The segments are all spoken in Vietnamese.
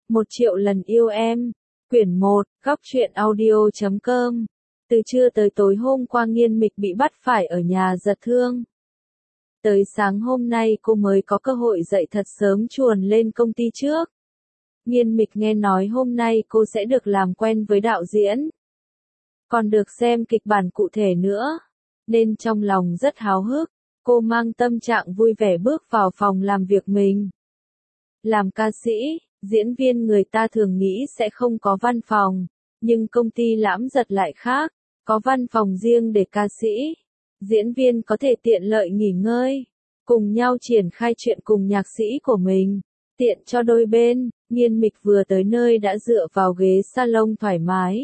1.000.000 lần yêu em. Quyển 1, góc truyện audio.com. Từ trưa tới tối hôm qua Nghiên Mịch bị bắt phải ở nhà Giật Thương. Tới sáng hôm nay cô mới có cơ hội dậy thật sớm chuồn lên công ty trước. Nghiên Mịch nghe nói hôm nay cô sẽ được làm quen với đạo diễn, còn được xem kịch bản cụ thể nữa, nên trong lòng rất háo hức. Cô mang tâm trạng vui vẻ bước vào phòng làm việc mình. Làm ca sĩ, diễn viên người ta thường nghĩ sẽ không có văn phòng, nhưng công ty Lãm Giật lại khác, có văn phòng riêng để ca sĩ, diễn viên có thể tiện lợi nghỉ ngơi, cùng nhau triển khai chuyện cùng nhạc sĩ của mình, tiện cho đôi bên. Nghiên Mịch vừa tới nơi đã dựa vào ghế salon thoải mái.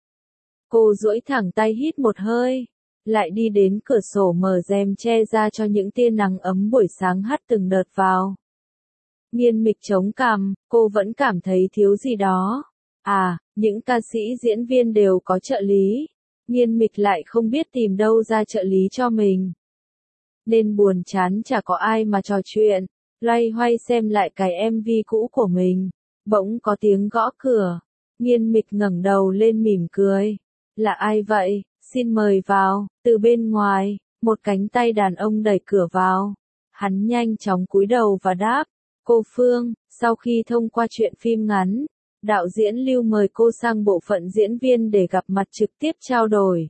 Cô duỗi thẳng tay hít một hơi, lại đi đến cửa sổ mở rèm che ra cho những tia nắng ấm buổi sáng hắt từng đợt vào. Nghiên Mịch chống cằm, cô vẫn cảm thấy thiếu gì đó. Những ca sĩ diễn viên đều có trợ lý. Nghiên Mịch lại không biết tìm đâu ra trợ lý cho mình. Nên buồn chán chả có ai mà trò chuyện, loay hoay xem lại cái MV cũ của mình. Bỗng có tiếng gõ cửa. Nghiên Mịch ngẩng đầu lên mỉm cười. Là ai vậy? Xin mời vào. Từ bên ngoài, một cánh tay đàn ông đẩy cửa vào. Hắn nhanh chóng cúi đầu và đáp. Cô Phương, sau khi thông qua chuyện phim ngắn, đạo diễn Lưu mời cô sang bộ phận diễn viên để gặp mặt trực tiếp trao đổi.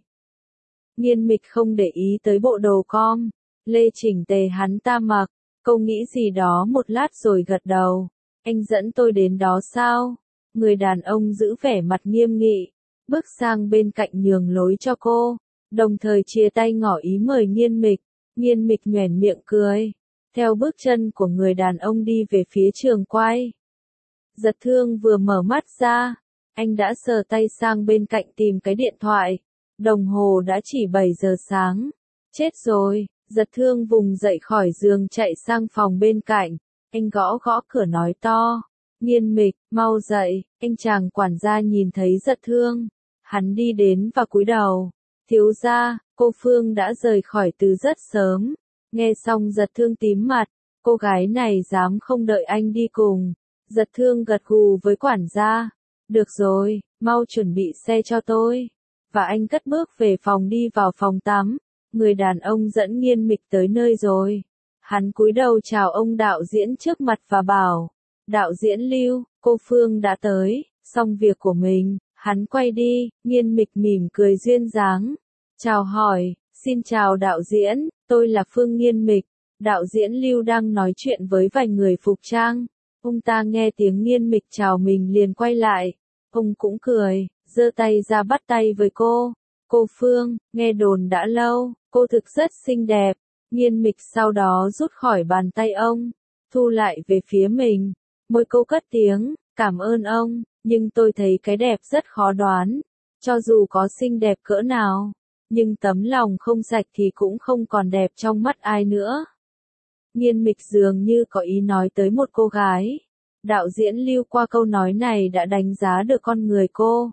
Nghiên Mịch không để ý tới bộ đồ com lê chỉnh tề hắn ta mặc, cô nghĩ gì đó một lát rồi gật đầu. Anh dẫn tôi đến đó sao? Người đàn ông giữ vẻ mặt nghiêm nghị, bước sang bên cạnh nhường lối cho cô, đồng thời chia tay ngỏ ý mời Nghiên Mịch. Nghiên Mịch nhoẻn miệng cười, theo bước chân của người đàn ông đi về phía trường quay. Giật Thương vừa mở mắt ra, anh đã sờ tay sang bên cạnh tìm cái điện thoại. Đồng hồ đã chỉ 7 giờ sáng. Chết rồi, Giật Thương vùng dậy khỏi giường chạy sang phòng bên cạnh. Anh gõ gõ cửa nói to. Nghiên Mịch, mau dậy. Anh chàng quản gia nhìn thấy Giật Thương. Hắn đi đến và cúi đầu. Thiếu gia, cô Phương đã rời khỏi từ rất sớm. Nghe xong Giật Thương tím mặt. Cô gái này dám không đợi anh đi cùng. Giật Thương gật gù với quản gia. Được rồi, mau chuẩn bị xe cho tôi. Và anh cất bước về phòng đi vào phòng tắm. Người đàn ông dẫn Nghiên Mịch tới nơi rồi. Hắn cúi đầu chào ông đạo diễn trước mặt và bảo. Đạo diễn Lưu, cô Phương đã tới, xong việc của mình. Hắn quay đi, Nghiên Mịch mỉm cười duyên dáng. Chào hỏi, xin chào đạo diễn, tôi là Phương Nghiên Mịch. Đạo diễn Lưu đang nói chuyện với vài người phục trang. Ông ta nghe tiếng Nghiên Mịch chào mình liền quay lại. Ông cũng cười, giơ tay ra bắt tay với cô. Cô Phương, nghe đồn đã lâu, cô thực rất xinh đẹp. Nghiên Mịch sau đó rút khỏi bàn tay ông, thu lại về phía mình. Môi cô cất tiếng, cảm ơn ông, nhưng tôi thấy cái đẹp rất khó đoán. Cho dù có xinh đẹp cỡ nào, nhưng tấm lòng không sạch thì cũng không còn đẹp trong mắt ai nữa. Nghiên Mịch dường như có ý nói tới một cô gái. Đạo diễn Lưu qua câu nói này đã đánh giá được con người cô.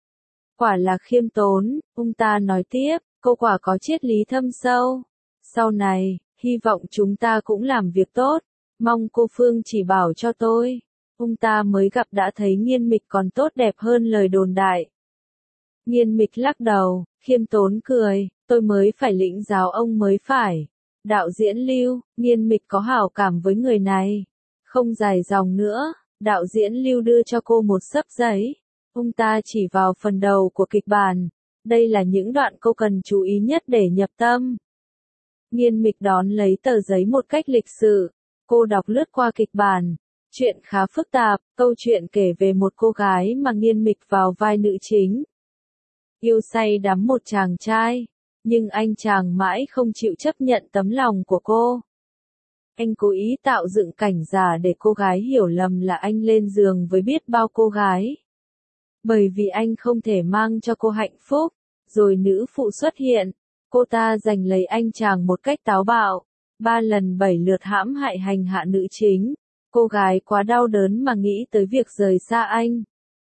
Quả là khiêm tốn, ông ta nói tiếp, cô quả có triết lý thâm sâu. Sau này, hy vọng chúng ta cũng làm việc tốt, mong cô Phương chỉ bảo cho tôi. Ông ta mới gặp đã thấy Nghiên Mịch còn tốt đẹp hơn lời đồn đại. Nghiên Mịch lắc đầu, khiêm tốn cười, tôi mới phải lĩnh giáo ông mới phải. Đạo diễn Lưu, Nghiên Mịch có hảo cảm với người này. Không dài dòng nữa, đạo diễn Lưu đưa cho cô một xấp giấy. Ông ta chỉ vào phần đầu của kịch bản. Đây là những đoạn cô cần chú ý nhất để nhập tâm. Nghiên Mịch đón lấy tờ giấy một cách lịch sự. Cô đọc lướt qua kịch bản. Chuyện khá phức tạp, câu chuyện kể về một cô gái mà Nghiên Mịch vào vai nữ chính. Yêu say đắm một chàng trai, nhưng anh chàng mãi không chịu chấp nhận tấm lòng của cô. Anh cố ý tạo dựng cảnh giả để cô gái hiểu lầm là anh lên giường với biết bao cô gái. Bởi vì anh không thể mang cho cô hạnh phúc, rồi nữ phụ xuất hiện, cô ta giành lấy anh chàng một cách táo bạo, 3 lần 7 lượt hãm hại hành hạ nữ chính. Cô gái quá đau đớn mà nghĩ tới việc rời xa anh.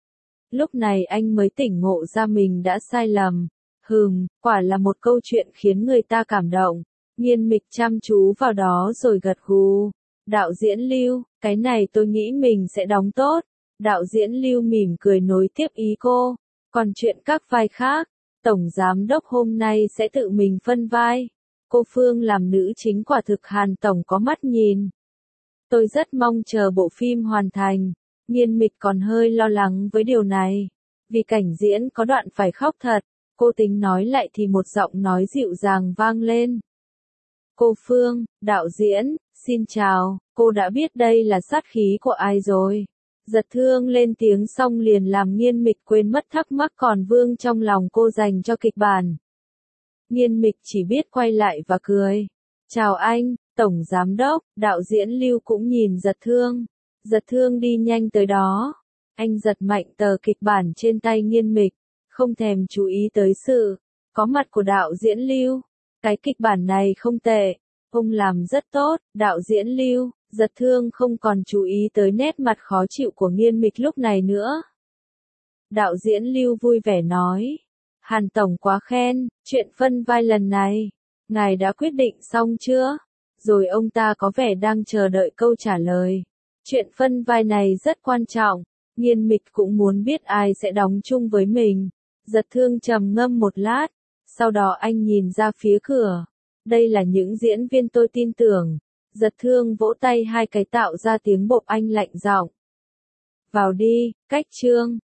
Lúc này anh mới tỉnh ngộ ra mình đã sai lầm. Quả là một câu chuyện khiến người ta cảm động. Nghiên Mịch chăm chú vào đó rồi gật gù. Đạo diễn Lưu, cái này tôi nghĩ mình sẽ đóng tốt. Đạo diễn Lưu mỉm cười nối tiếp ý cô. Còn chuyện các vai khác, Tổng Giám đốc hôm nay sẽ tự mình phân vai. Cô Phương làm nữ chính quả thực Hàn Tổng có mắt nhìn. Tôi rất mong chờ bộ phim hoàn thành. Nghiên Mịch còn hơi lo lắng với điều này. Vì cảnh diễn có đoạn phải khóc thật. Cô tính nói lại thì một giọng nói dịu dàng vang lên. Cô Phương, đạo diễn, xin chào, cô đã biết đây là sát khí của ai rồi. Giật Thương lên tiếng xong liền làm Nghiên Mịch quên mất thắc mắc còn vương trong lòng cô dành cho kịch bản. Nghiên Mịch chỉ biết quay lại và cười. Chào anh, Tổng Giám đốc, đạo diễn Lưu cũng nhìn Giật Thương. Giật Thương đi nhanh tới đó. Anh giật mạnh tờ kịch bản trên tay Nghiên Mịch, không thèm chú ý tới sự có mặt của đạo diễn Lưu. Cái kịch bản này không tệ, ông làm rất tốt, đạo diễn Lưu. Giật Thương không còn chú ý tới nét mặt khó chịu của Nghiên Mịch lúc này nữa. Đạo diễn Lưu vui vẻ nói. Hàn Tổng quá khen, chuyện phân vai lần này, ngài đã quyết định xong chưa? Rồi ông ta có vẻ đang chờ đợi câu trả lời. Chuyện phân vai này rất quan trọng, Nghiên Mịch cũng muốn biết ai sẽ đóng chung với mình. Giật Thương trầm ngâm một lát, sau đó anh nhìn ra phía cửa. Đây là những diễn viên tôi tin tưởng. Giật Thương vỗ tay hai cái tạo ra tiếng bộp, anh lạnh giọng. Vào đi, Cách Trương.